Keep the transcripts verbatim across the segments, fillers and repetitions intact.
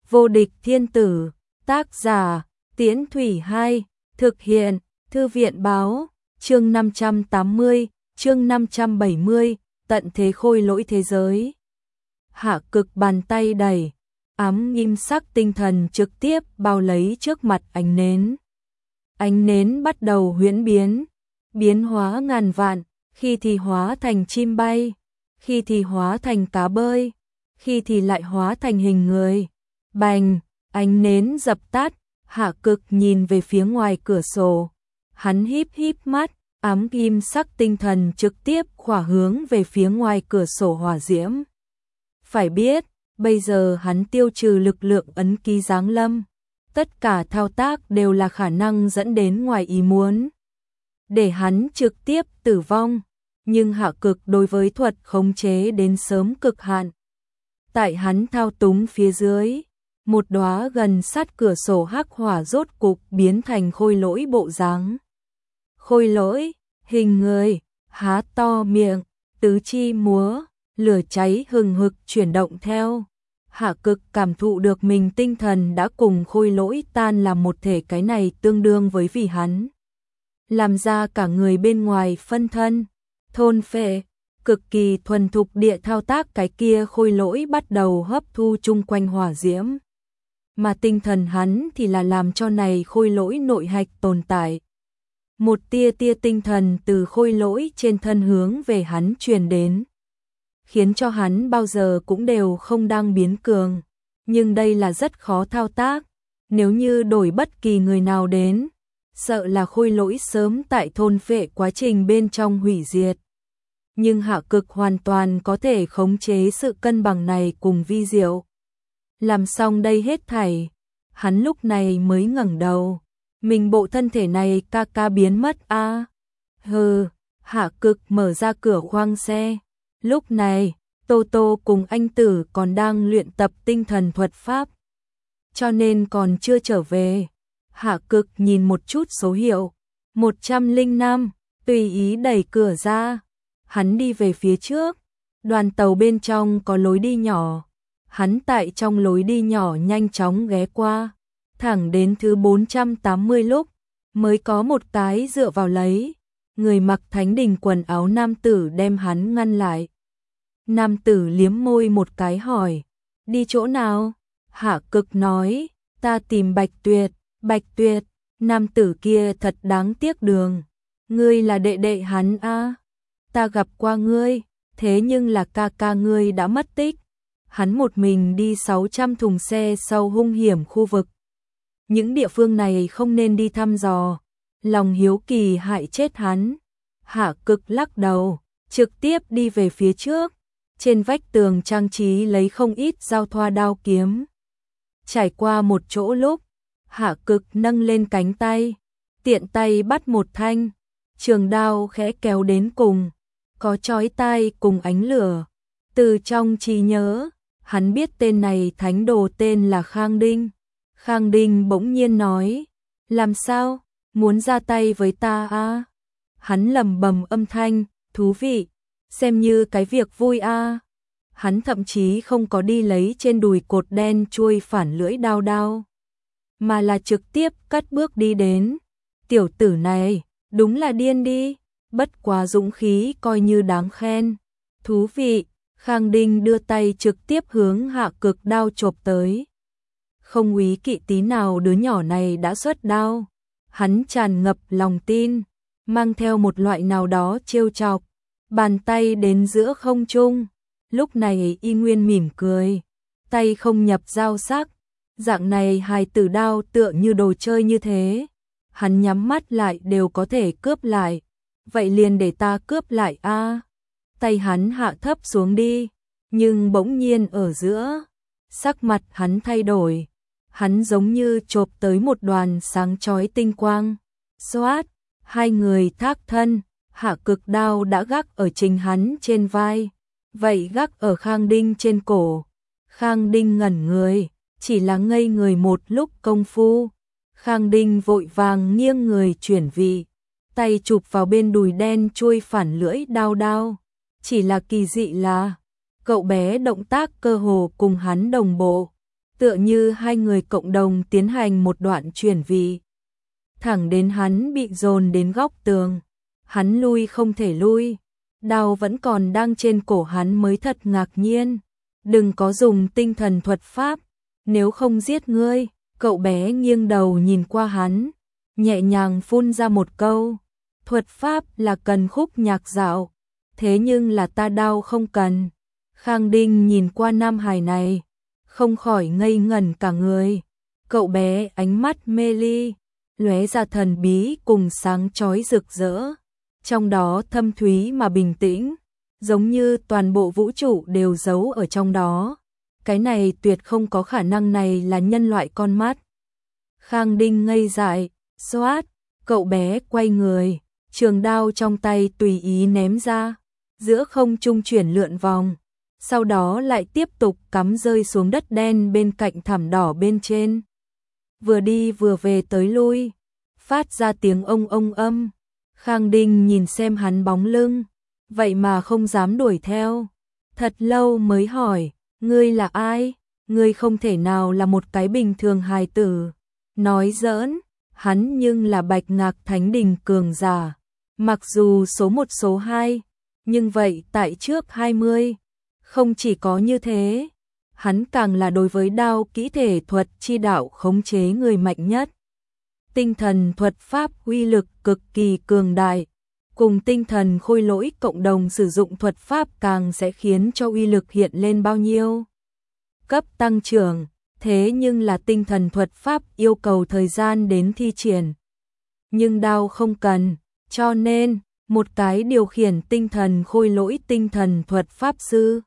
Vô địch thiên tử, tác giả, Tiễn Thủy Hai, thực hiện, Thư viện báo, chương năm trăm tám mươi, chương năm trăm bảy mươi, tận thế khôi lỗi thế giới. Hạ Cực bàn tay đẩy, ám nghiêm sắc tinh thần trực tiếp bao lấy trước mặt ánh nến. Ánh nến bắt đầu huyễn biến, biến hóa ngàn vạn, khi thì hóa thành chim bay, khi thì hóa thành cá bơi, khi thì lại hóa thành hình người. Bành, ánh nến dập tắt, Hạ Cực nhìn về phía ngoài cửa sổ. Hắn híp híp mắt, ám kim sắc tinh thần trực tiếp khỏa hướng về phía ngoài cửa sổ hỏa diễm. Phải biết, bây giờ hắn tiêu trừ lực lượng ấn ký giáng lâm. Tất cả thao tác đều là khả năng dẫn đến ngoài ý muốn, để hắn trực tiếp tử vong. Nhưng Hạ Cực đối với thuật khống chế đến sớm cực hạn. Tại hắn thao túng phía dưới, một đóa gần sát cửa sổ hắc hỏa rốt cục biến thành khôi lỗi bộ dáng. Khôi lỗi, hình người, há to miệng, tứ chi múa, lửa cháy hừng hực chuyển động theo. Hạ Cực cảm thụ được mình tinh thần đã cùng khôi lỗi tan làm một thể, cái này tương đương với vì hắn làm ra cả người bên ngoài phân thân, thôn phệ, cực kỳ thuần thục địa thao tác cái kia khôi lỗi bắt đầu hấp thu chung quanh hỏa diễm. Mà tinh thần hắn thì là làm cho này khôi lỗi nội hạch tồn tại. Một tia tia tinh thần từ khôi lỗi trên thân hướng về hắn truyền đến, khiến cho hắn bao giờ cũng đều không đang biến cường. Nhưng đây là rất khó thao tác, nếu như đổi bất kỳ người nào đến, sợ là khôi lỗi sớm tại thôn phệ quá trình bên trong hủy diệt. Nhưng Hạ Cực hoàn toàn có thể khống chế sự cân bằng này cùng vi diệu. Làm xong đây hết thảy, hắn lúc này mới ngẩng đầu. Mình bộ thân thể này ca ca biến mất a. À? Hừ, Hạ Cực mở ra cửa khoang xe. Lúc này, Tô Tô cùng anh Tử còn đang luyện tập tinh thần thuật pháp, cho nên còn chưa trở về. Hạ Cực nhìn một chút số hiệu, một trăm lẻ năm, tùy ý đẩy cửa ra. Hắn đi về phía trước, đoàn tàu bên trong có lối đi nhỏ. Hắn tại trong lối đi nhỏ nhanh chóng ghé qua, thẳng đến thứ bốn trăm tám mươi lúc, mới có một cái dựa vào lấy. Người mặc thánh đình quần áo nam tử đem hắn ngăn lại. Nam tử liếm môi một cái hỏi, đi chỗ nào? Hạ Cực nói, ta tìm Bạch Tuyệt. Bạch Tuyệt, nam tử kia thật đáng tiếc đường. Ngươi là đệ đệ hắn a? À? Ta gặp qua ngươi, thế nhưng là ca ca ngươi đã mất tích. Hắn một mình đi sáu trăm thùng xe sau hung hiểm khu vực. Những địa phương này không nên đi thăm dò, lòng hiếu kỳ hại chết hắn. Hạ Cực lắc đầu, trực tiếp đi về phía trước. Trên vách tường trang trí lấy không ít dao thoa đao kiếm. Trải qua một chỗ lúc, Hạ Cực nâng lên cánh tay, tiện tay bắt một thanh trường đao khẽ kéo đến cùng, có chói tai cùng ánh lửa. Từ trong trí nhớ, hắn biết tên này thánh đồ tên là Khang Đinh. Khang Đinh bỗng nhiên nói, làm sao, muốn ra tay với ta a? À? Hắn lẩm bẩm âm thanh, thú vị, xem như cái việc vui a. À? Hắn thậm chí không có đi lấy trên đùi cột đen chuôi phản lưỡi đao đao, mà là trực tiếp cất bước đi đến. Tiểu tử này, đúng là điên đi, bất quá dũng khí coi như đáng khen. Thú vị, Khang Đinh đưa tay trực tiếp hướng Hạ Cực đao chộp tới. Không úy kỵ tí nào đứa nhỏ này đã xuất đao. Hắn tràn ngập lòng tin, mang theo một loại nào đó trêu chọc, bàn tay đến giữa không trung. Lúc này y nguyên mỉm cười, tay không nhập dao sắc. Dạng này hài tử đao tựa như đồ chơi như thế, hắn nhắm mắt lại đều có thể cướp lại. Vậy liền để ta cướp lại a. À? Tay hắn hạ thấp xuống đi, nhưng bỗng nhiên ở giữa, sắc mặt hắn thay đổi. Hắn giống như chộp tới một đoàn sáng chói tinh quang. Xoát, hai người thác thân, Hạ Cực đao đã gác ở chính hắn trên vai, vậy gác ở Khang Đinh trên cổ. Khang Đinh ngẩn người, chỉ là ngây người một lúc công phu. Khang Đinh vội vàng nghiêng người chuyển vị, tay chụp vào bên đùi đen chuôi phản lưỡi đao đao. Chỉ là kỳ dị là, cậu bé động tác cơ hồ cùng hắn đồng bộ, tựa như hai người cộng đồng tiến hành một đoạn chuyển vị. Thẳng đến hắn bị dồn đến góc tường, hắn lui không thể lui, đao vẫn còn đang trên cổ hắn mới thật ngạc nhiên. Đừng có dùng tinh thần thuật pháp, nếu không giết ngươi. Cậu bé nghiêng đầu nhìn qua hắn, nhẹ nhàng phun ra một câu, thuật pháp là cần khúc nhạc dạo, thế nhưng là ta đao không cần. Khang Đinh nhìn qua nam hài này, không khỏi ngây ngẩn cả người. Cậu bé ánh mắt mê ly, lóe ra thần bí cùng sáng chói rực rỡ, trong đó thâm thúy mà bình tĩnh, giống như toàn bộ vũ trụ đều giấu ở trong đó. Cái này tuyệt không có khả năng, này là nhân loại con mắt. Khang Đinh ngây dại, xoát, cậu bé quay người, trường đao trong tay tùy ý ném ra, giữa không trung chuyển lượn vòng, sau đó lại tiếp tục cắm rơi xuống đất đen bên cạnh thảm đỏ bên trên. Vừa đi vừa về tới lui, phát ra tiếng ông ông âm. Khang Đinh nhìn xem hắn bóng lưng, vậy mà không dám đuổi theo. Thật lâu mới hỏi, ngươi là ai? Ngươi không thể nào là một cái bình thường hài tử. Nói giỡn, hắn nhưng là Bạch Ngạc Thánh Đình cường giả. Mặc dù số một số hai, nhưng vậy tại trước hai mươi. Không chỉ có như thế, hắn càng là đối với đao kỹ thể thuật chi đạo khống chế người mạnh nhất. Tinh thần thuật pháp uy lực cực kỳ cường đại, cùng tinh thần khôi lỗi cộng đồng sử dụng thuật pháp càng sẽ khiến cho uy lực hiện lên bao nhiêu cấp tăng trưởng, thế nhưng là tinh thần thuật pháp yêu cầu thời gian đến thi triển. Nhưng đao không cần, cho nên, một cái điều khiển tinh thần khôi lỗi tinh thần thuật pháp sư.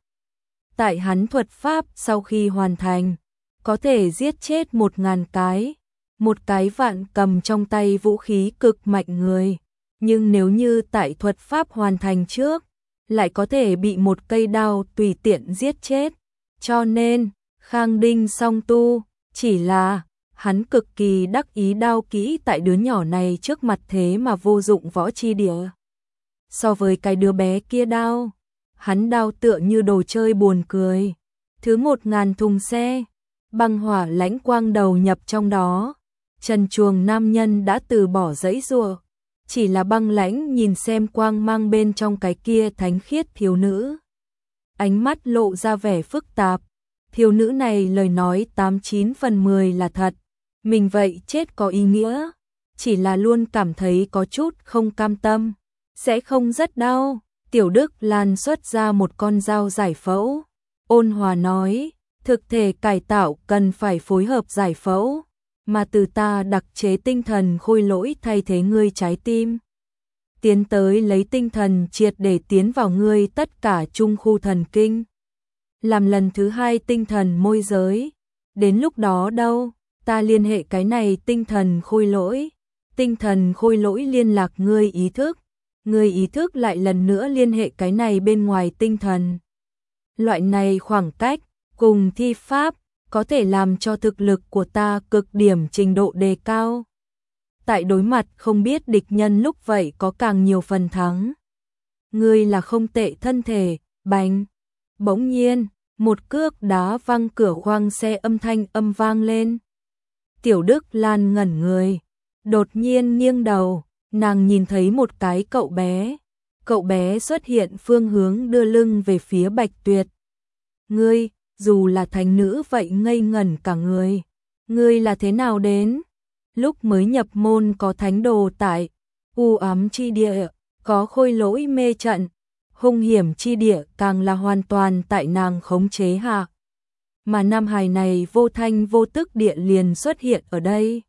Tại hắn thuật pháp sau khi hoàn thành, có thể giết chết một ngàn cái, một cái vạn cầm trong tay vũ khí cực mạnh người. Nhưng nếu như tại thuật pháp hoàn thành trước, lại có thể bị một cây đao tùy tiện giết chết. Cho nên, Khang Đinh song tu, chỉ là, hắn cực kỳ đắc ý đao kỹ tại đứa nhỏ này trước mặt thế mà vô dụng võ chi địa. So với cái đứa bé kia đao, hắn đao tựa như đồ chơi buồn cười. Thứ một ngàn thùng xe, băng hỏa lãnh quang đầu nhập trong đó. Trần chuồng nam nhân đã từ bỏ giãy giụa, chỉ là băng lãnh nhìn xem quang mang bên trong cái kia thánh khiết thiếu nữ. Ánh mắt lộ ra vẻ phức tạp, thiếu nữ này lời nói tám chín phần mười là thật, mình vậy chết có ý nghĩa, chỉ là luôn cảm thấy có chút không cam tâm, sẽ không rất đau. Tiểu Đức Lan xuất ra một con dao giải phẫu, ôn hòa nói, thực thể cải tạo cần phải phối hợp giải phẫu, mà từ ta đặc chế tinh thần khôi lỗi thay thế ngươi trái tim. Tiến tới lấy tinh thần triệt để tiến vào ngươi tất cả trung khu thần kinh. Làm lần thứ hai tinh thần môi giới. Đến lúc đó đâu, ta liên hệ cái này tinh thần khôi lỗi. Tinh thần khôi lỗi liên lạc ngươi ý thức. Ngươi ý thức lại lần nữa liên hệ cái này bên ngoài tinh thần. Loại này khoảng cách, cùng thi pháp, có thể làm cho thực lực của ta cực điểm trình độ đề cao. Tại đối mặt không biết địch nhân lúc vậy có càng nhiều phần thắng. Ngươi là không tệ thân thể, bành. Bỗng nhiên, một cước đá văng cửa khoang xe âm thanh âm vang lên. Tiểu Đức Lan ngẩn người, đột nhiên nghiêng đầu, nàng nhìn thấy một cái cậu bé. Cậu bé xuất hiện phương hướng đưa lưng về phía Bạch Tuyệt. Ngươi, dù là thánh nữ vậy ngây ngẩn cả người. Ngươi là thế nào đến? Lúc mới nhập môn có thánh đồ tại u ám chi địa, có khôi lỗi mê trận, hung hiểm chi địa càng là hoàn toàn tại nàng khống chế hạ. Mà nam hài này vô thanh vô tức địa liền xuất hiện ở đây.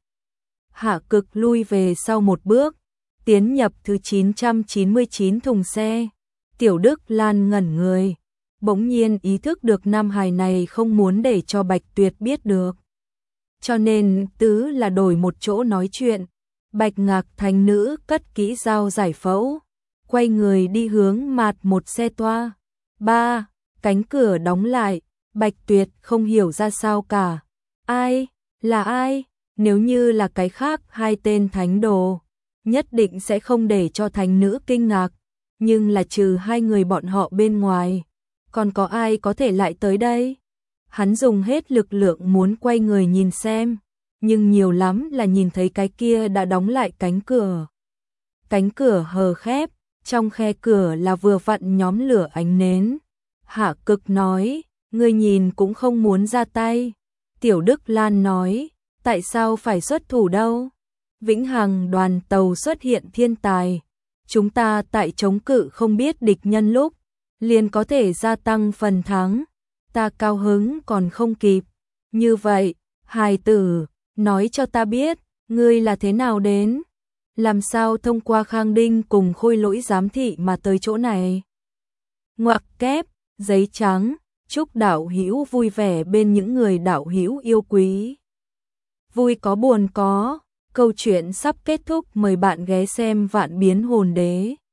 Hạ Cực lui về sau một bước, tiến nhập thứ chín trăm chín mươi chín thùng xe. Tiểu Đức Lan ngẩn người, bỗng nhiên ý thức được nam hài này không muốn để cho Bạch Tuyệt biết được. Cho nên tứ là đổi một chỗ nói chuyện. Bạch Ngạc Thánh nữ cất kỹ dao giải phẫu, quay người đi hướng mạt một xe toa. Ba, cánh cửa đóng lại, Bạch Tuyệt không hiểu ra sao cả. Ai? Là ai? Nếu như là cái khác hai tên thánh đồ, nhất định sẽ không để cho thánh nữ kinh ngạc. Nhưng là trừ hai người bọn họ bên ngoài, còn có ai có thể lại tới đây? Hắn dùng hết lực lượng muốn quay người nhìn xem, nhưng nhiều lắm là nhìn thấy cái kia đã đóng lại cánh cửa. Cánh cửa hờ khép, trong khe cửa là vừa vặn nhóm lửa ánh nến. Hạ Cực nói, ngươi nhìn cũng không muốn ra tay. Tiểu Đức Lan nói, tại sao phải xuất thủ đâu? Vĩnh Hằng đoàn tàu xuất hiện thiên tài. Chúng ta tại chống cự không biết địch nhân lúc, liền có thể gia tăng phần thắng. Ta cao hứng còn không kịp. Như vậy, hài tử, nói cho ta biết, ngươi là thế nào đến? Làm sao thông qua Khang Đinh cùng Khôi Lỗi giám thị mà tới chỗ này? Ngoặc kép, giấy trắng, chúc đạo hữu vui vẻ bên những người đạo hữu yêu quý. Vui có buồn có, câu chuyện sắp kết thúc, mời bạn ghé xem Vạn Biến Hồn Đế.